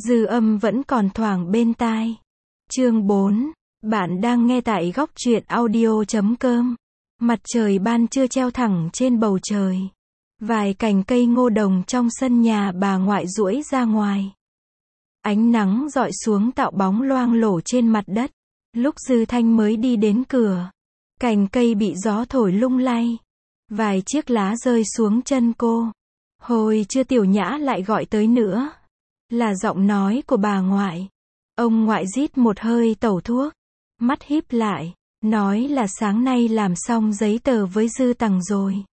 Dư âm vẫn còn thoảng bên tai. Chương 4. Bạn đang nghe tại góc truyện audio.com. Mặt trời ban trưa treo thẳng trên bầu trời. Vài cành cây ngô đồng trong sân nhà bà ngoại duỗi ra ngoài. Ánh nắng rọi xuống tạo bóng loang lổ trên mặt đất. Lúc Dư Thanh mới đi đến cửa, cành cây bị gió thổi lung lay. Vài chiếc lá rơi xuống chân cô. Hồi chưa Tiểu Nhã lại gọi tới nữa. Là giọng nói của bà ngoại. Ông ngoại rít một hơi tẩu thuốc, mắt híp lại, nói là sáng nay làm xong giấy tờ với Dư Tằng rồi.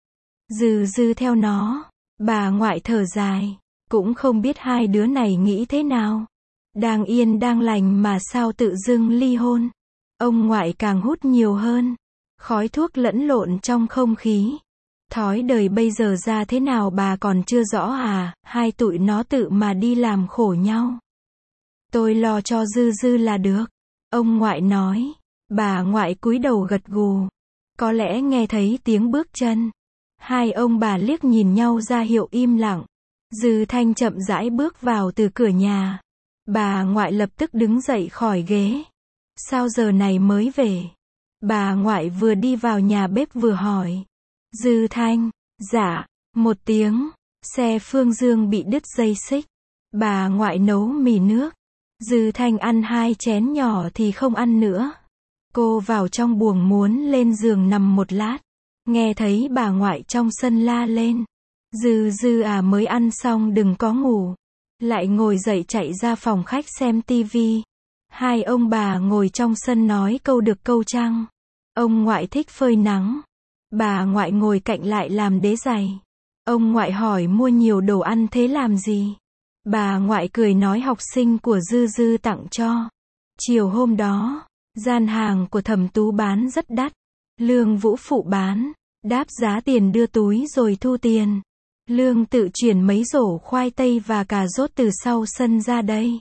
Dư theo nó. Bà ngoại thở dài, cũng không biết hai đứa này nghĩ thế nào. Đang yên đang lành mà sao tự dưng ly hôn. Ông ngoại càng hút nhiều hơn. Khói thuốc lẫn lộn trong không khí. Thói đời bây giờ ra thế nào bà còn chưa rõ à, hai tụi nó tự mà đi làm khổ nhau. Tôi lo cho Dư là được. Ông ngoại nói. Bà ngoại cúi đầu gật gù. Có lẽ nghe thấy tiếng bước chân. Hai ông bà liếc nhìn nhau ra hiệu im lặng. Dư Thanh chậm rãi bước vào từ cửa nhà. Bà ngoại lập tức đứng dậy khỏi ghế. Sao giờ này mới về? Bà ngoại vừa đi vào nhà bếp vừa hỏi. Dư Thanh. Dạ. Một tiếng. Xe Phương Dương bị đứt dây xích. Bà ngoại nấu mì nước. Dư Thanh ăn 2 chén nhỏ thì không ăn nữa. Cô vào trong buồng muốn lên giường nằm một lát. Nghe thấy bà ngoại trong sân la lên. Dư à, mới ăn xong đừng có ngủ. Lại ngồi dậy chạy ra phòng khách xem tivi. Hai ông bà ngồi trong sân nói câu được câu trăng. Ông ngoại thích phơi nắng. Bà ngoại ngồi cạnh lại làm đế giày. Ông ngoại hỏi mua nhiều đồ ăn thế làm gì? Bà ngoại cười nói học sinh của Dư tặng cho. Chiều hôm đó, gian hàng của Thẩm Tú bán rất đắt. Lương Vũ phụ bán, đáp giá tiền đưa túi rồi thu tiền. Lương tự chuyển mấy rổ khoai tây và cà rốt từ sau sân ra đây.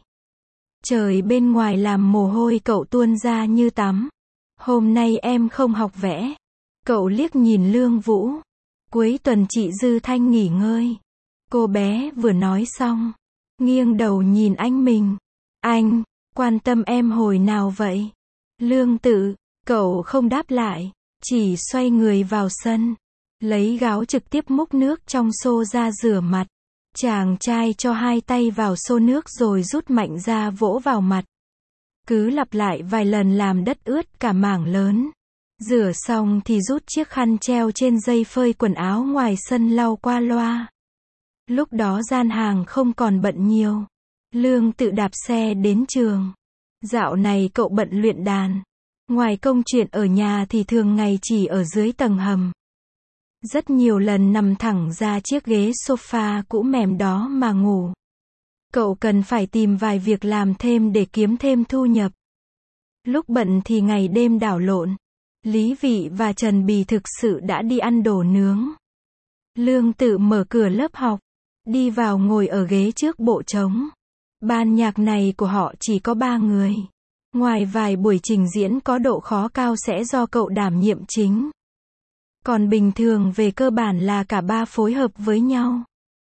Trời bên ngoài làm mồ hôi cậu tuôn ra như tắm. Hôm nay em không học vẽ. Cậu liếc nhìn Lương Vũ. Cuối tuần chị Dư Thanh nghỉ ngơi. Cô bé vừa nói xong, nghiêng đầu nhìn anh mình. Anh, quan tâm em hồi nào vậy? Lương tự, cậu không đáp lại, chỉ xoay người vào sân. Lấy gáo trực tiếp múc nước trong xô ra rửa mặt. Chàng trai cho 2 tay vào xô nước rồi rút mạnh ra vỗ vào mặt. Cứ lặp lại vài lần làm đất ướt cả mảng lớn. Rửa xong thì rút chiếc khăn treo trên dây phơi quần áo ngoài sân lau qua loa. Lúc đó gian hàng không còn bận nhiều. Lương tự đạp xe đến trường. Dạo này cậu bận luyện đàn. Ngoài công chuyện ở nhà thì thường ngày chỉ ở dưới tầng hầm. Rất nhiều lần nằm thẳng ra chiếc ghế sofa cũ mềm đó mà ngủ. Cậu cần phải tìm vài việc làm thêm để kiếm thêm thu nhập. Lúc bận thì ngày đêm đảo lộn. Lý Vị và Trần Bì thực sự đã đi ăn đồ nướng. Lương tự mở cửa lớp học. Đi vào ngồi ở ghế trước bộ trống. Ban nhạc này của họ chỉ có 3 người. Ngoài vài buổi trình diễn có độ khó cao sẽ do cậu đảm nhiệm chính. Còn bình thường về cơ bản là cả 3 phối hợp với nhau.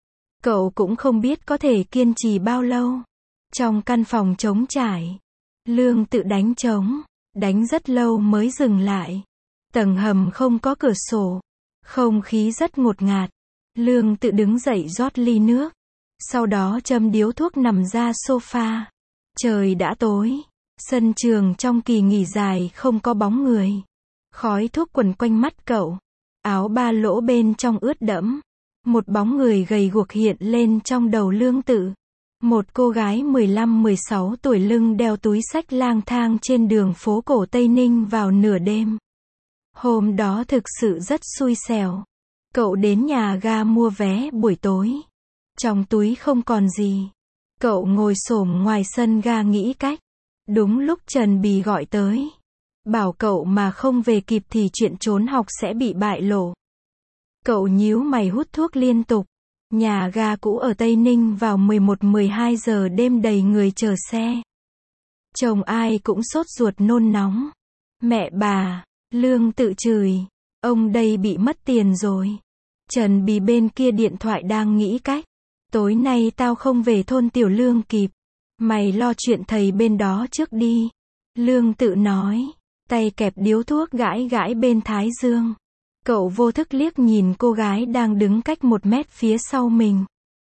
Cậu cũng không biết có thể kiên trì bao lâu. Trong căn phòng trống trải, Lương tự đánh trống, đánh rất lâu mới dừng lại. Tầng hầm không có cửa sổ, không khí rất ngột ngạt. Lương tự đứng dậy rót ly nước, sau đó châm điếu thuốc nằm ra sofa. Trời đã tối, sân trường trong kỳ nghỉ dài không có bóng người. Khói thuốc quẩn quanh mắt cậu, áo ba lỗ bên trong ướt đẫm. Một bóng người gầy guộc hiện lên trong đầu Lương tự. Một cô gái 15-16 tuổi lưng đeo túi xách lang thang trên đường phố cổ Tây Ninh vào nửa đêm. Hôm đó thực sự rất xui xẻo. Cậu đến nhà ga mua vé buổi tối. Trong túi không còn gì. Cậu ngồi xổm ngoài sân ga nghĩ cách. Đúng lúc Trần Bì gọi tới. Bảo cậu mà không về kịp thì chuyện trốn học sẽ bị bại lộ. Cậu nhíu mày hút thuốc liên tục. Nhà ga cũ ở Tây Ninh vào 11-12 giờ đêm đầy người chờ xe. Chồng ai cũng sốt ruột nôn nóng. Mẹ bà, Lương tự chửi. Ông đây bị mất tiền rồi. Trần Bì bên kia điện thoại đang nghĩ cách. Tối nay tao không về thôn Tiểu Lương kịp. Mày lo chuyện thầy bên đó trước đi. Lương Tự nói, tay kẹp điếu thuốc gãi gãi bên thái dương. Cậu vô thức liếc nhìn cô gái đang đứng cách 1 mét phía sau mình.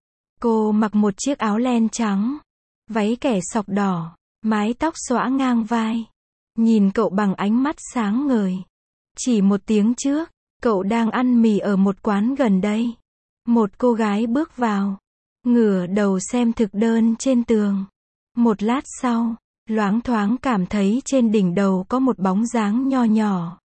Cô mặc một chiếc áo len trắng, váy kẻ sọc đỏ, mái tóc xõa ngang vai. Nhìn cậu bằng ánh mắt sáng ngời. Chỉ 1 tiếng trước, cậu đang ăn mì ở một quán gần đây. Một cô gái bước vào, ngửa đầu xem thực đơn trên tường. Một lát sau, loáng thoáng cảm thấy trên đỉnh đầu có một bóng dáng nho nhỏ.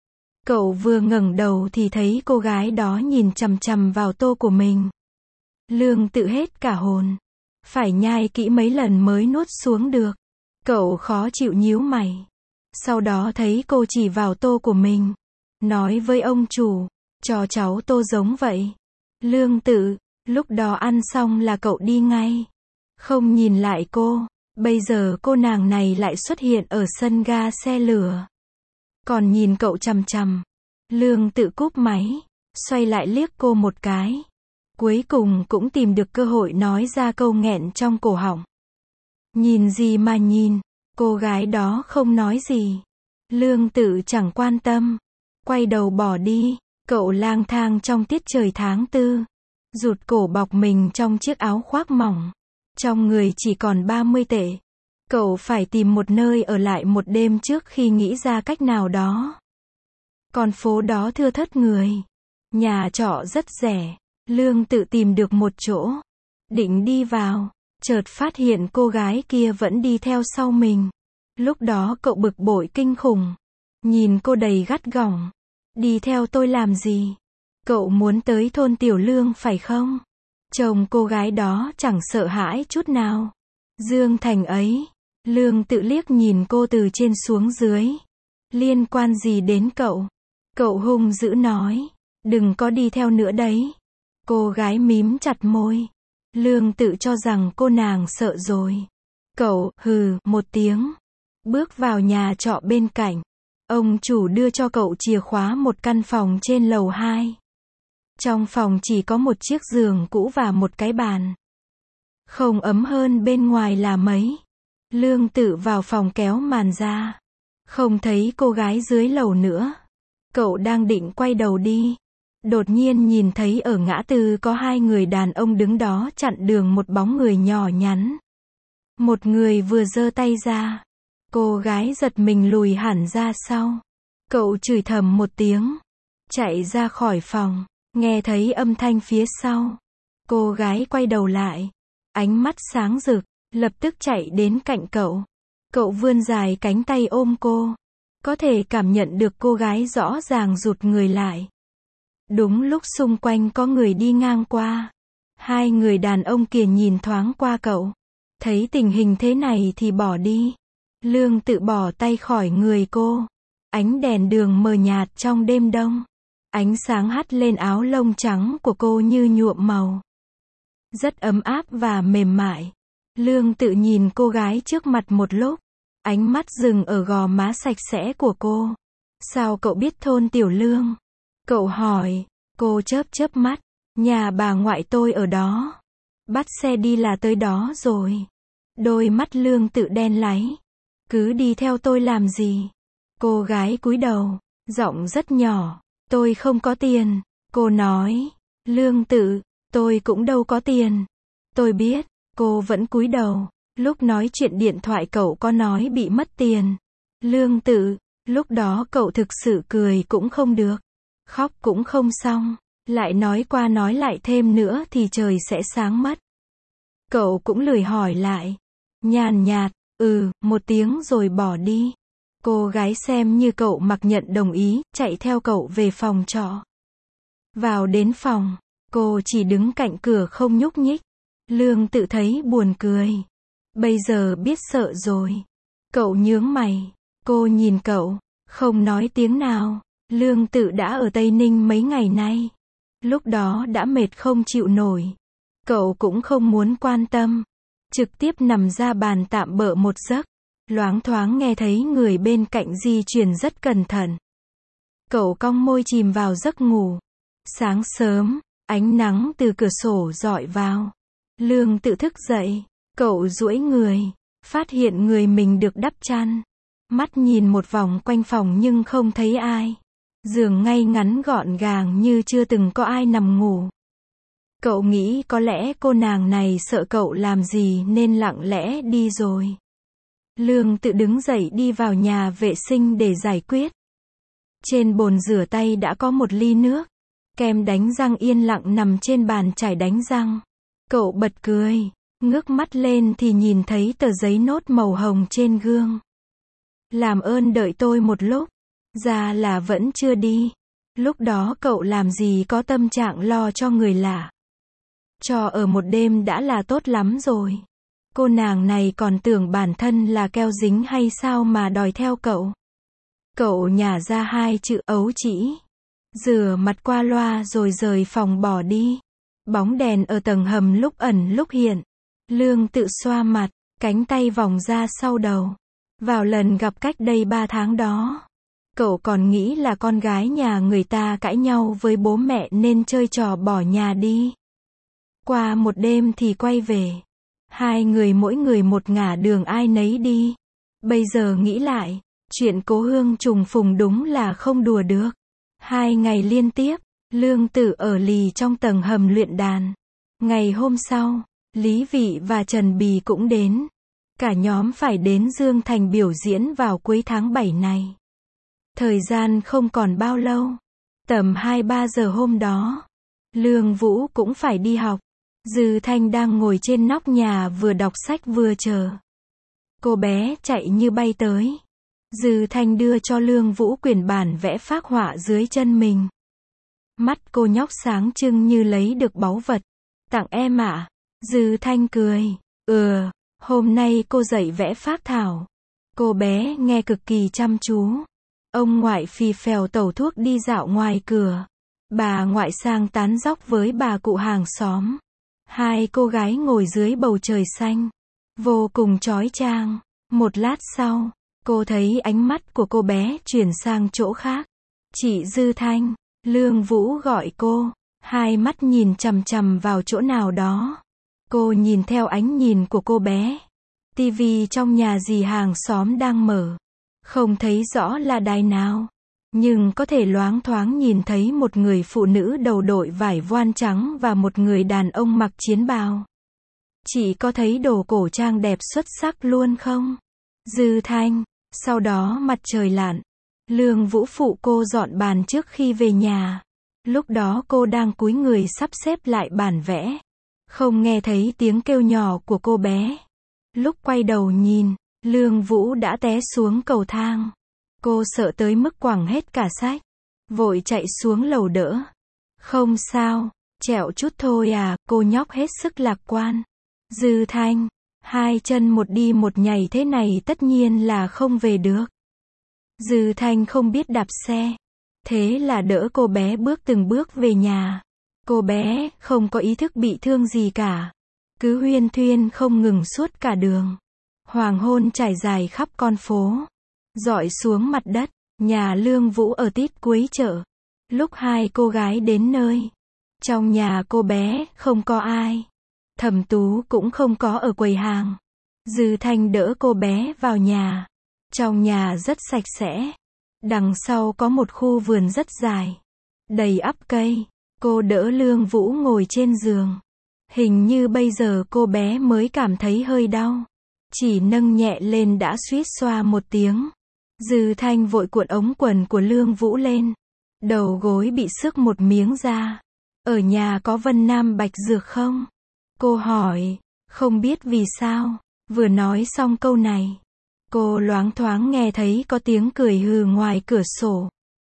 Cậu vừa ngẩng đầu thì thấy cô gái đó nhìn chằm chằm vào tô của mình. Lương Tự hết cả hồn. Phải nhai kỹ mấy lần mới nuốt xuống được. Cậu khó chịu nhíu mày. Sau đó thấy cô chỉ vào tô của mình. Nói với ông chủ, cho cháu tô giống vậy. Lương Tự, lúc đó ăn xong là cậu đi ngay. Không nhìn lại cô. Bây giờ cô nàng này lại xuất hiện ở sân ga xe lửa. Còn nhìn cậu chằm chằm. Lương Tự cúp máy, xoay lại liếc cô một cái. Cuối cùng cũng tìm được cơ hội nói ra câu nghẹn trong cổ họng. Nhìn gì mà nhìn, cô gái đó không nói gì. Lương Tự chẳng quan tâm, quay đầu bỏ đi. Cậu lang thang trong tiết trời tháng 4, rụt cổ bọc mình trong chiếc áo khoác mỏng. Trong người chỉ còn 30 tệ. Cậu phải tìm một nơi ở lại một đêm trước khi nghĩ ra cách nào đó. Con phố đó thưa thớt người. Nhà trọ rất rẻ. Lương Tự tìm được một chỗ. Định đi vào. Chợt phát hiện cô gái kia vẫn đi theo sau mình. Lúc đó cậu bực bội kinh khủng. Nhìn cô đầy gắt gỏng. Đi theo tôi làm gì? Cậu muốn tới thôn Tiểu Lương phải không? Chồng cô gái đó chẳng sợ hãi chút nào. Dương Thành ấy. Lương Tự liếc nhìn cô từ trên xuống dưới. Liên quan gì đến cậu? Cậu hung dữ nói. Đừng có đi theo nữa đấy. Cô gái mím chặt môi. Lương Tự cho rằng cô nàng sợ rồi. Cậu, hừ, một tiếng. Bước vào nhà trọ bên cạnh. Ông chủ đưa cho cậu chìa khóa một căn phòng trên lầu 2. Trong phòng chỉ có một chiếc giường cũ và một cái bàn. Không ấm hơn bên ngoài là mấy. Lương Tự vào phòng kéo màn ra. Không thấy cô gái dưới lầu nữa. Cậu đang định quay đầu đi. Đột nhiên nhìn thấy ở ngã tư có 2 người đàn ông đứng đó chặn đường một bóng người nhỏ nhắn. Một người vừa giơ tay ra. Cô gái giật mình lùi hẳn ra sau. Cậu chửi thầm một tiếng. Chạy ra khỏi phòng. Nghe thấy âm thanh phía sau. Cô gái quay đầu lại. Ánh mắt sáng rực. Lập tức chạy đến cạnh cậu. Cậu vươn dài cánh tay ôm cô. Có thể cảm nhận được cô gái rõ ràng rụt người lại. Đúng lúc xung quanh có người đi ngang qua. 2 người đàn ông kia nhìn thoáng qua cậu. Thấy tình hình thế này thì bỏ đi. Lương Tự bỏ tay khỏi người cô. Ánh đèn đường mờ nhạt trong đêm đông. Ánh sáng hắt lên áo lông trắng của cô như nhuộm màu. Rất ấm áp và mềm mại. Lương Tự nhìn cô gái trước mặt một lúc. Ánh mắt dừng ở gò má sạch sẽ của cô. Sao cậu biết thôn Tiểu Lương? Cậu hỏi. Cô chớp chớp mắt. Nhà bà ngoại tôi ở đó. Bắt xe đi là tới đó rồi. Đôi mắt Lương Tự đen láy. Cứ đi theo tôi làm gì? Cô gái cúi đầu. Giọng rất nhỏ. Tôi không có tiền. Cô nói. Lương Tự, tôi cũng đâu có tiền. Tôi biết. Cô vẫn cúi đầu. Lúc nói chuyện điện thoại cậu có nói bị mất tiền. Lương Tự, lúc đó cậu thực sự cười cũng không được. Khóc cũng không xong. Lại nói qua nói lại thêm nữa thì trời sẽ sáng mất. Cậu cũng lười hỏi lại. Nhàn nhạt, một tiếng rồi bỏ đi. Cô gái xem như cậu mặc nhận đồng ý, chạy theo cậu về phòng trọ. Vào đến phòng, cô chỉ đứng cạnh cửa không nhúc nhích. Lương Tự thấy buồn cười. Bây giờ biết sợ rồi. Cậu nhướng mày. Cô nhìn cậu, không nói tiếng nào. Lương Tự đã ở Tây Ninh mấy ngày nay. Lúc đó đã mệt không chịu nổi. Cậu cũng không muốn quan tâm. Trực tiếp nằm ra bàn tạm bợ một giấc. Loáng thoáng nghe thấy người bên cạnh di chuyển rất cẩn thận. Cậu cong môi chìm vào giấc ngủ. Sáng sớm, ánh nắng từ cửa sổ rọi vào. Lương Tự thức dậy. Cậu duỗi người, phát hiện người mình được đắp chăn. Mắt nhìn một vòng quanh phòng nhưng không thấy ai. Giường ngay ngắn gọn gàng như chưa từng có ai nằm ngủ. Cậu nghĩ có lẽ cô nàng này sợ cậu làm gì nên lặng lẽ đi rồi. Lương tự đứng dậy đi vào nhà vệ sinh để giải quyết. Trên bồn rửa tay đã có một ly nước. Kem đánh răng yên lặng nằm trên bàn chải đánh răng. Cậu bật cười, ngước mắt lên thì nhìn thấy tờ giấy nốt màu hồng trên gương. Làm ơn đợi tôi một lúc. Ra là vẫn chưa đi. Lúc đó cậu làm gì có tâm trạng lo cho người lạ. Cho ở một đêm đã là tốt lắm rồi. Cô nàng này còn tưởng bản thân là keo dính hay sao mà đòi theo cậu. Cậu nhả ra 2 chữ ấu trĩ. Rửa mặt qua loa rồi rời phòng bỏ đi. Bóng đèn ở tầng hầm lúc ẩn lúc hiện. Lương tự xoa mặt, cánh tay vòng ra sau đầu. Vào lần gặp cách đây 3 tháng đó. Cậu còn nghĩ là con gái nhà người ta cãi nhau với bố mẹ nên chơi trò bỏ nhà đi. Qua một đêm thì quay về. 2 người mỗi người một ngả đường ai nấy đi. Bây giờ nghĩ lại, chuyện cố hương trùng phùng đúng là không đùa được. 2 ngày liên tiếp, Lương Tử ở lì trong tầng hầm luyện đàn. Ngày hôm sau, Lý Vị và Trần Bì cũng đến. Cả nhóm phải đến Dương Thành biểu diễn vào cuối tháng 7 này. Thời gian không còn bao lâu. Tầm 2-3 giờ hôm đó, Lương Vũ cũng phải đi học. Dư Thanh đang ngồi trên nóc nhà vừa đọc sách vừa chờ. Cô bé chạy như bay tới. Dư Thanh đưa cho Lương Vũ quyển bản vẽ phác họa dưới chân mình. Mắt cô nhóc sáng trưng như lấy được báu vật. Tặng em ạ. Dư Thanh cười. Hôm nay cô dạy vẽ phác thảo. Cô bé nghe cực kỳ chăm chú. Ông ngoại phì phèo tẩu thuốc đi dạo ngoài cửa. Bà ngoại sang tán dóc với bà cụ hàng xóm. 2 cô gái ngồi dưới bầu trời xanh. Vô cùng chói chang. Một lát sau, cô thấy ánh mắt của cô bé chuyển sang chỗ khác. Chị Dư Thanh, Lương Vũ gọi cô. 2 mắt nhìn chằm chằm vào chỗ nào đó. Cô nhìn theo ánh nhìn của cô bé. Tivi trong nhà dì hàng xóm đang mở. Không thấy rõ là đài nào. Nhưng có thể loáng thoáng nhìn thấy một người phụ nữ đầu đội vải voan trắng và một người đàn ông mặc chiến bào. Chị có thấy đồ cổ trang đẹp xuất sắc luôn không? Dư Thanh. Sau đó mặt trời lặn. Lương Vũ phụ cô dọn bàn trước khi về nhà. Lúc đó cô đang cúi người sắp xếp lại bản vẽ. Không nghe thấy tiếng kêu nhỏ của cô bé. Lúc quay đầu nhìn, Lương Vũ đã té xuống cầu thang. Cô sợ tới mức quẳng hết cả sách. Vội chạy xuống lầu đỡ. Không sao, trẹo chút thôi à, cô nhóc hết sức lạc quan. Dư Thanh, 2 chân một đi một nhảy thế này tất nhiên là không về được. Dư Thanh không biết đạp xe. Thế là đỡ cô bé bước từng bước về nhà. Cô bé không có ý thức bị thương gì cả. Cứ huyên thuyên không ngừng suốt cả đường. Hoàng hôn trải dài khắp con phố. Dọi xuống mặt đất. Nhà Lương Vũ ở tít cuối chợ. Lúc 2 cô gái đến nơi. Trong nhà cô bé không có ai. Thẩm Tú cũng không có ở quầy hàng. Dư Thanh đỡ cô bé vào nhà. Trong nhà rất sạch sẽ. Đằng sau có một khu vườn rất dài. Đầy ắp cây. Cô đỡ Lương Vũ ngồi trên giường. Hình như bây giờ cô bé mới cảm thấy hơi đau. Chỉ nâng nhẹ lên đã suýt xoa một tiếng. Dư Thanh vội cuộn ống quần của Lương Vũ lên. Đầu gối bị xước một miếng ra. Ở nhà có Vân Nam Bạch Dược không? Cô hỏi. Không biết vì sao. Vừa nói xong câu này. Cô loáng thoáng nghe thấy có tiếng cười hừ ngoài cửa sổ.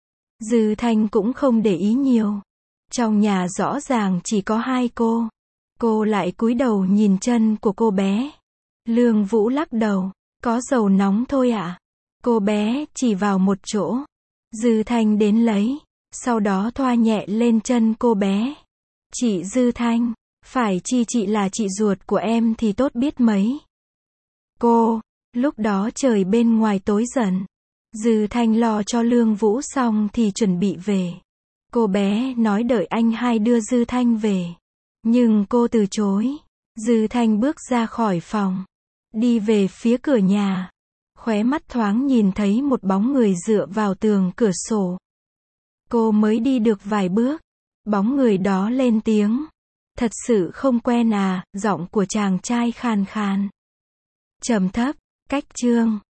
Dư Thanh cũng không để ý nhiều. Trong nhà rõ ràng chỉ có 2 cô. Cô lại cúi đầu nhìn chân của cô bé. Lương Vũ lắc đầu. Có dầu nóng thôi ạ. Cô bé chỉ vào một chỗ. Dư Thanh đến lấy. Sau đó thoa nhẹ lên chân cô bé. Chị Dư Thanh, phải chi chị là chị ruột của em thì tốt biết mấy. Cô, lúc đó trời bên ngoài tối dần. Dư Thanh lo cho Lương Vũ xong thì chuẩn bị về. Cô bé nói đợi anh hai đưa Dư Thanh về. Nhưng cô từ chối. Dư Thanh bước ra khỏi phòng, đi về phía cửa nhà. Khóe mắt thoáng nhìn thấy một bóng người dựa vào tường cửa sổ. Cô mới đi được vài bước, bóng người đó lên tiếng. Thật sự không quen à, giọng của chàng trai khàn khàn. Trầm thấp, cách chương.